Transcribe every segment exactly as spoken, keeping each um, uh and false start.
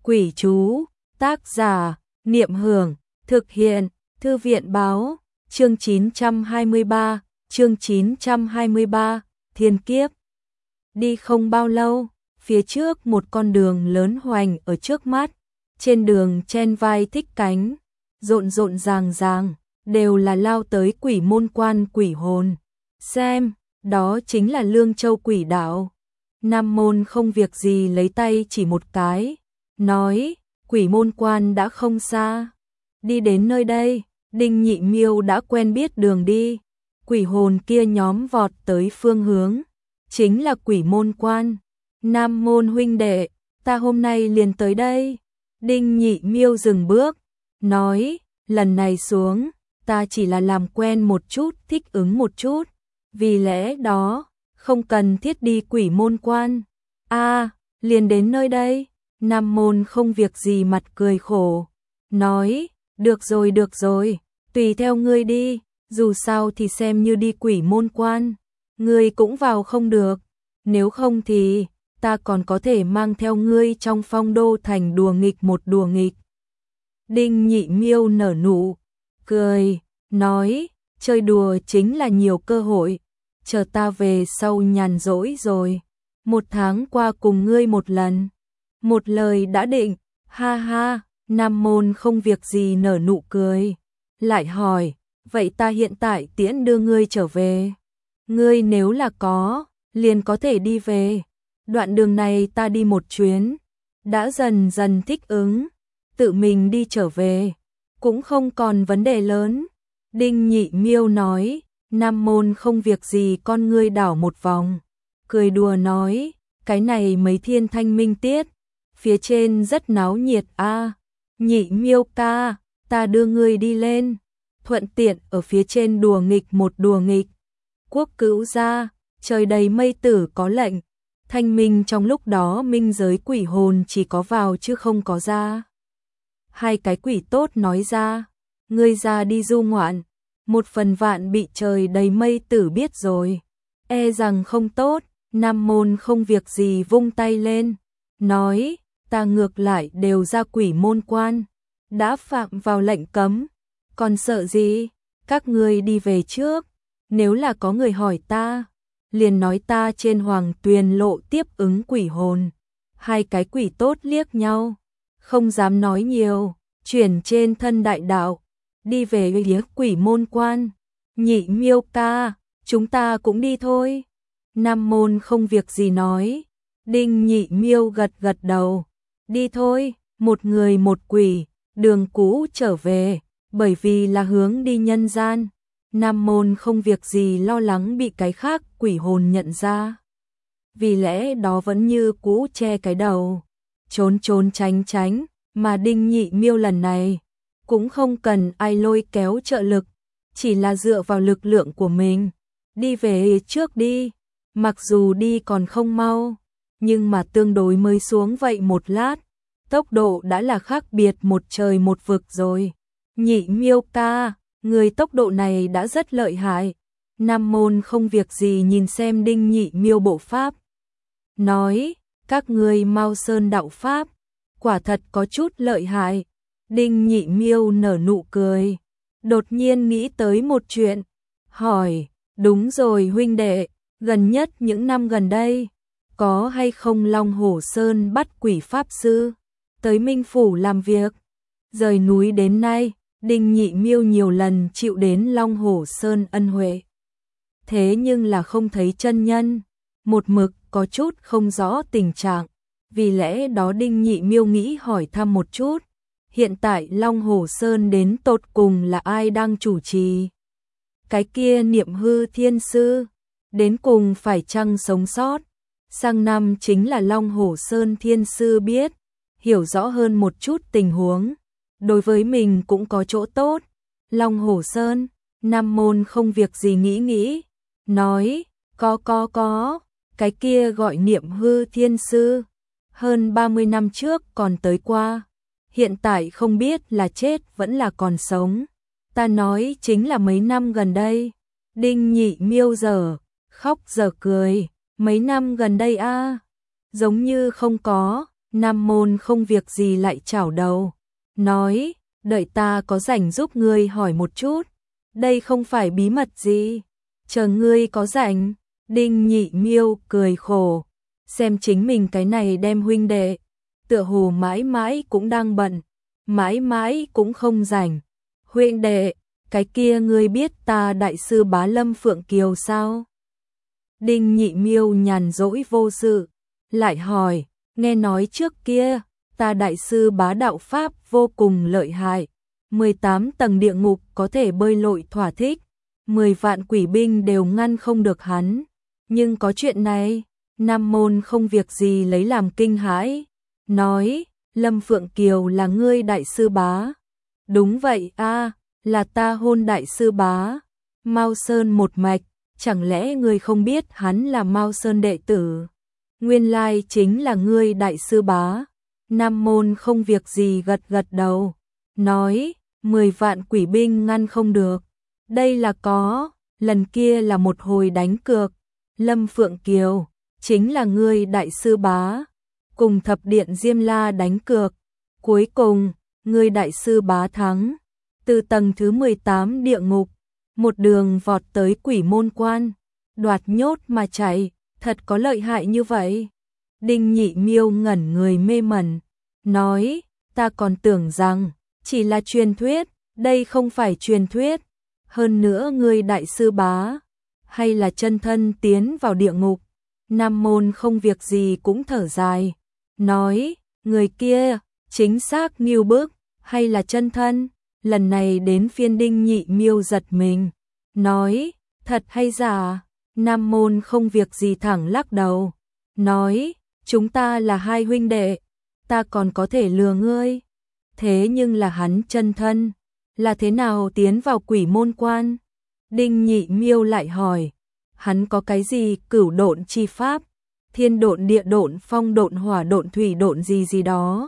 Quỷ chú, tác giả, Niệm Hưởng, thực hiện, Thư viện báo, chương chín trăm hai mươi ba, chương chín trăm hai mươi ba, thiên kiếp. Đi không bao lâu, phía trước một con đường lớn hoành ở trước mắt, trên đường chen vai thích cánh, rộn rộn ràng ràng, đều là lao tới quỷ môn quan quỷ hồn. Xem, đó chính là Lương Châu quỷ đạo. Nam môn không việc gì lấy tay chỉ một cái, nói, quỷ môn quan đã không xa. Đi đến nơi đây, Đinh Nhị Miêu đã quen biết đường đi, quỷ hồn kia nhóm vọt tới phương hướng, chính là quỷ môn quan. Nam môn huynh đệ, ta hôm nay liền tới đây. Đinh Nhị Miêu dừng bước, nói, lần này xuống, ta chỉ là làm quen một chút, thích ứng một chút, vì lẽ đó, không cần thiết đi quỷ môn quan. A, liền đến nơi đây. Nam môn không việc gì mặt cười khổ, nói, được rồi được rồi, tùy theo ngươi đi, dù sao thì xem như đi quỷ môn quan, ngươi cũng vào không được, nếu không thì ta còn có thể mang theo ngươi trong Phong Đô thành đùa nghịch một đùa nghịch. Đinh Nhị Miêu nở nụ cười, nói, chơi đùa chính là nhiều cơ hội, chờ ta về sau nhàn rỗi rồi, một tháng qua cùng ngươi một lần. Một lời đã định, ha ha. Nam môn không việc gì nở nụ cười, lại hỏi, vậy ta hiện tại tiễn đưa ngươi trở về. Ngươi nếu là có, liền có thể đi về. Đoạn đường này ta đi một chuyến, đã dần dần thích ứng, tự mình đi trở về, cũng không còn vấn đề lớn. Đinh Nhị Miêu nói, Nam môn không việc gì con ngươi đảo một vòng, cười đùa nói, cái này mấy thiên thanh minh tiết, phía trên rất náo nhiệt a. À, Nhị Miêu ca, ta đưa ngươi đi lên, thuận tiện ở phía trên đùa nghịch một đùa nghịch. Quốc cữu gia, trời đầy mây tử có lệnh, thanh minh trong lúc đó minh giới quỷ hồn chỉ có vào chứ không có ra. Hai cái quỷ tốt nói ra, ngươi ra đi du ngoạn, một phần vạn bị trời đầy mây tử biết rồi, e rằng không tốt. Nam môn không việc gì vung tay lên, nói, ta ngược lại đều ra quỷ môn quan, đã phạm vào lệnh cấm, còn sợ gì, các ngươi đi về trước, nếu là có người hỏi ta, liền nói ta trên Hoàng Tuyền lộ tiếp ứng quỷ hồn. Hai cái quỷ tốt liếc nhau, không dám nói nhiều, chuyển trên thân đại đạo, đi về phía quỷ môn quan. Nhị Miêu ca, chúng ta cũng đi thôi. Nam môn không việc gì nói, Đinh Nhị Miêu gật gật đầu, đi thôi, một người một quỷ, đường cũ trở về, bởi vì là hướng đi nhân gian. Nam môn không việc gì lo lắng bị cái khác quỷ hồn nhận ra, vì lẽ đó vẫn như cũ che cái đầu, trốn trốn tránh tránh, mà Đinh Nhị Miêu lần này cũng không cần ai lôi kéo trợ lực, chỉ là dựa vào lực lượng của mình, đi về trước đi. Mặc dù đi còn không mau, nhưng mà tương đối mới xuống vậy một lát, tốc độ đã là khác biệt một trời một vực rồi. Nhị Miêu ca, người tốc độ này đã rất lợi hại. Nam môn không việc gì nhìn xem Đinh Nhị Miêu bộ pháp, nói, các ngươi Mao Sơn đạo pháp, quả thật có chút lợi hại. Đinh Nhị Miêu nở nụ cười, đột nhiên nghĩ tới một chuyện, hỏi, đúng rồi huynh đệ, gần nhất những năm gần đây, có hay không Long Hổ Sơn bắt quỷ pháp sư tới Minh Phủ làm việc? Rời núi đến nay, Đinh Nhị Miêu nhiều lần chịu đến Long Hổ Sơn ân huệ, thế nhưng là không thấy chân nhân, một mực có chút không rõ tình trạng, vì lẽ đó Đinh Nhị Miêu nghĩ hỏi thăm một chút, hiện tại Long Hổ Sơn đến tột cùng là ai đang chủ trì? Cái kia Niệm Hư Thiên Sư đến cùng phải chăng sống sót? Sang năm chính là Long Hổ Sơn Thiên Sư biết, hiểu rõ hơn một chút tình huống, đối với mình cũng có chỗ tốt. Long Hổ Sơn, Nam môn không việc gì nghĩ nghĩ, nói, có có có, cái kia gọi Niệm Hư Thiên Sư, hơn ba mươi năm trước còn tới qua, hiện tại không biết là chết vẫn là còn sống. Ta nói chính là mấy năm gần đây. Đinh Nhị Miêu giờ khóc giờ cười, mấy năm gần đây a, giống như không có. Nam Môn không việc gì lại chảo đầu, nói, đợi ta có rảnh giúp ngươi hỏi một chút, đây không phải bí mật gì, chờ ngươi có rảnh. Đinh Nhị Miêu cười khổ, xem chính mình cái này đem huynh đệ, tựa hồ mãi mãi cũng đang bận, mãi mãi cũng không rảnh. Huynh đệ, cái kia ngươi biết ta đại sư Bá Lâm Phượng Kiều sao? Đinh Nhị Miêu nhàn rỗi vô sự, lại hỏi, nghe nói trước kia, ta đại sư Bá đạo pháp vô cùng lợi hại, mười tám tầng địa ngục có thể bơi lội thỏa thích, mười vạn quỷ binh đều ngăn không được hắn. Nhưng có chuyện này, Nam Môn không việc gì lấy làm kinh hãi, nói, Lâm Phượng Kiều là ngươi đại sư Bá. Đúng vậy a, là ta hôn đại sư Bá. Mao Sơn một mạch, chẳng lẽ ngươi không biết hắn là Mao Sơn đệ tử? Nguyên lai chính là ngươi đại sư Bá. Nam Môn không việc gì gật gật đầu, nói, mười vạn quỷ binh ngăn không được. Đây là có, lần kia là một hồi đánh cược. Lâm Phượng Kiều, chính là ngươi đại sư Bá, cùng thập điện Diêm La đánh cược. Cuối cùng, ngươi đại sư Bá thắng, từ tầng thứ mười tám địa ngục, một đường vọt tới quỷ môn quan, đoạt nhốt mà chạy, thật có lợi hại như vậy. Đinh Nhị Miêu ngẩn người mê mẩn, nói, ta còn tưởng rằng, chỉ là truyền thuyết, đây không phải truyền thuyết. Hơn nữa ngươi đại sư Bá, hay là chân thân tiến vào địa ngục. Nam Môn không việc gì cũng thở dài, nói, người kia, chính xác nghiêu bức, hay là chân thân. Lần này đến phiên Đinh Nhị Miêu giật mình, nói, thật hay giả? Nam Môn không việc gì thẳng lắc đầu, nói, chúng ta là hai huynh đệ, ta còn có thể lừa ngươi. Thế nhưng là hắn chân thân, là thế nào tiến vào quỷ môn quan? Đinh Nhị Miêu lại hỏi, hắn có cái gì cửu độn chi pháp, thiên độn, địa độn, phong độn, hỏa độn, thủy độn gì gì đó.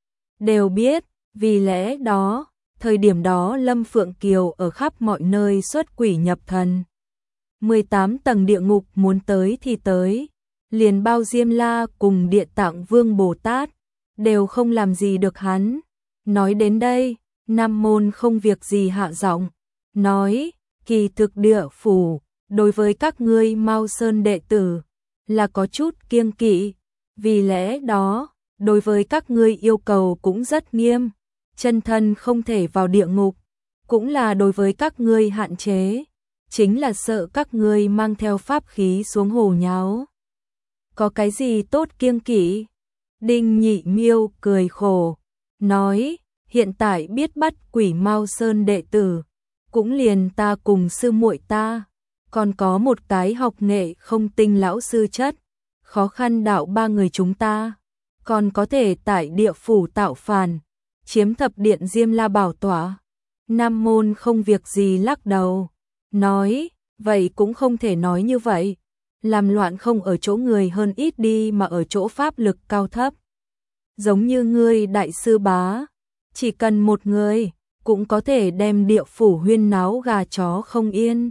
Đều biết, vì lẽ đó, thời điểm đó Lâm Phượng Kiều ở khắp mọi nơi xuất quỷ nhập thần. mười tám tầng địa ngục muốn tới thì tới, liền bao Diêm La cùng Địa Tạng Vương Bồ Tát, đều không làm gì được hắn. Nói đến đây, Nam Môn không việc gì hạ giọng, nói, kỳ thực địa phủ, đối với các ngươi Mao Sơn đệ tử, là có chút kiêng kỵ, vì lẽ đó, đối với các ngươi yêu cầu cũng rất nghiêm, chân thân không thể vào địa ngục, cũng là đối với các ngươi hạn chế, chính là sợ các ngươi mang theo pháp khí xuống hồ nháo. Có cái gì tốt kiêng kỵ? Đinh Nhị Miêu cười khổ, nói, hiện tại biết bắt quỷ Mao Sơn đệ tử, cũng liền ta cùng sư muội ta, còn có một cái học nghệ không tinh lão sư chất, khó khăn đạo ba người chúng ta, còn có thể tại địa phủ tạo phản, chiếm thập điện Diêm La bảo tỏa. Nam Môn không việc gì lắc đầu, nói, vậy cũng không thể nói như vậy, làm loạn không ở chỗ người hơn ít đi mà ở chỗ pháp lực cao thấp. Giống như ngươi đại sư Bá, chỉ cần một người, cũng có thể đem địa phủ huyên náo gà chó không yên.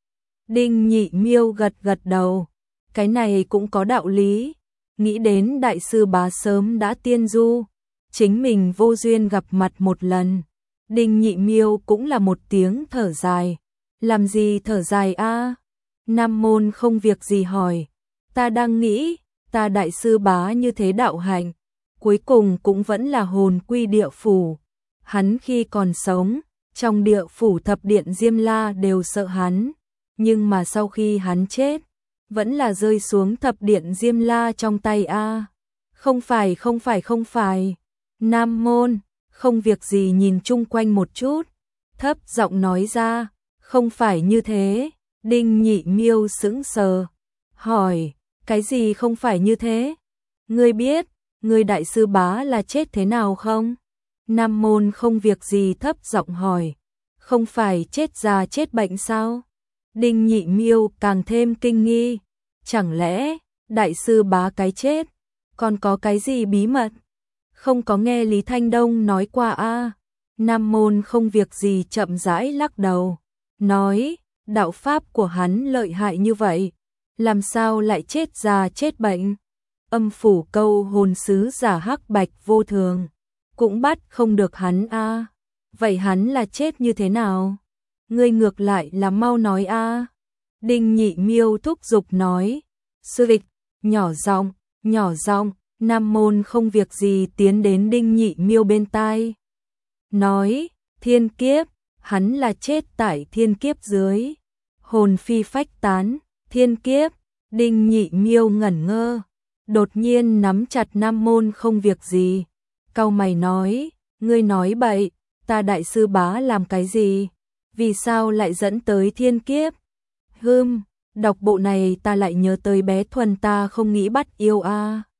Đinh Nhị Miêu gật gật đầu, cái này cũng có đạo lý, nghĩ đến đại sư Bá sớm đã tiên du, chính mình vô duyên gặp mặt một lần. Đinh Nhị Miêu cũng là một tiếng thở dài, làm gì thở dài a? Nam Môn không việc gì hỏi, ta đang nghĩ, ta đại sư Bá như thế đạo hạnh, cuối cùng cũng vẫn là hồn quy địa phủ. Hắn khi còn sống, trong địa phủ thập điện Diêm La đều sợ hắn, nhưng mà sau khi hắn chết, vẫn là rơi xuống thập điện Diêm La trong tay a. Không phải, không phải, không phải. Nam Môn, không việc gì nhìn chung quanh một chút, thấp giọng nói ra, không phải như thế. Đinh Nhị Miêu sững sờ, hỏi, cái gì không phải như thế? Ngươi biết, ngươi đại sư Bá là chết thế nào không? Nam Môn không việc gì thấp giọng hỏi, không phải chết già chết bệnh sao? Đinh Nhị Miêu càng thêm kinh nghi, chẳng lẽ đại sư Bá cái chết, còn có cái gì bí mật? Không có nghe Lý Thanh Đông nói qua a? Nam Môn không việc gì chậm rãi lắc đầu, nói, đạo pháp của hắn lợi hại như vậy, làm sao lại chết già chết bệnh? âm phủ câu hồn sứ giả hắc bạch vô thường, cũng bắt không được hắn a. Vậy hắn là chết như thế nào? Ngươi ngược lại là mau nói a. Đinh Nhị Miêu thúc giục nói. Sư địch, nhỏ giọng, nhỏ giọng, Nam Môn không việc gì tiến đến Đinh Nhị Miêu bên tai. Nói, thiên kiếp, hắn là chết tại thiên kiếp dưới. Hồn phi phách tán, thiên kiếp, Đinh Nhị Miêu ngẩn ngơ. Đột nhiên nắm chặt Nam Môn không việc gì. Cau mày nói, ngươi nói bậy, ta đại sư bá làm cái gì? Vì sao lại dẫn tới thiên kiếp? Hừm, đọc bộ này ta lại nhớ tới bé Thuần ta không nghĩ bắt yêu a.